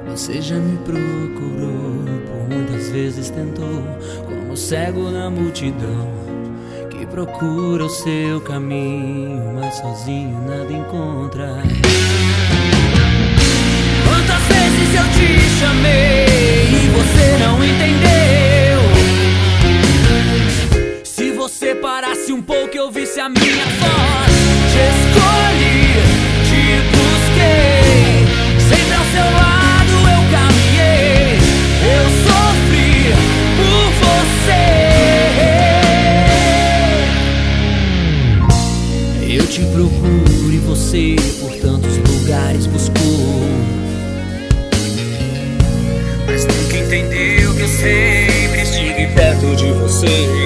Você já me procurou, por muitas vezes tentou, como cego na multidão que procura o seu caminho, mas sozinho nada encontra. Quantas vezes eu te chamei e você não entendeu? Se você parasse um pouco e ouvisse a minha voz, te escolhi, te busquei, sempre ao seu lado eu caminhei, eu sofri por você. Eu te procuro e você por tantos lugares buscou, mas nunca entendeu que eu sempre estive perto de você.